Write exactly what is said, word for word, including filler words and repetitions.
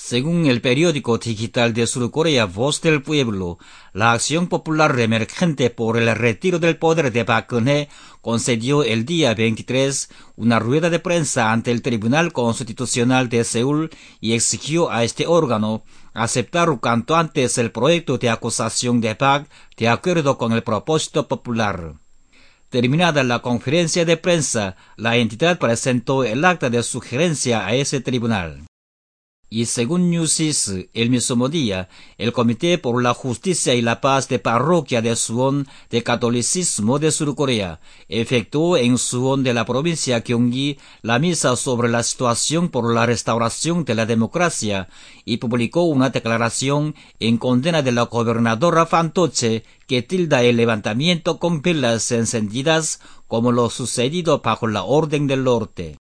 Según el periódico digital de Surcorea Voz del Pueblo, la acción popular emergente por el retiro del poder de Park Geun-hye concedió el día veintitrés una rueda de prensa ante el Tribunal Constitucional de Seúl y exigió a este órgano aceptar cuanto antes el proyecto de acusación de Park de acuerdo con el propósito popular. Terminada la conferencia de prensa, la entidad presentó el acta de sugerencia a ese tribunal. Y según Newsis, el mismo día, el Comité por la Justicia y la Paz de Parroquia de Suwon de Catolicismo de Surcorea efectuó en Suwon de la provincia Gyeonggi la misa sobre la situación por la restauración de la democracia y publicó una declaración en condena de la gobernadora fantoche que tilda el levantamiento con velas encendidas como lo sucedido bajo la Orden del Norte.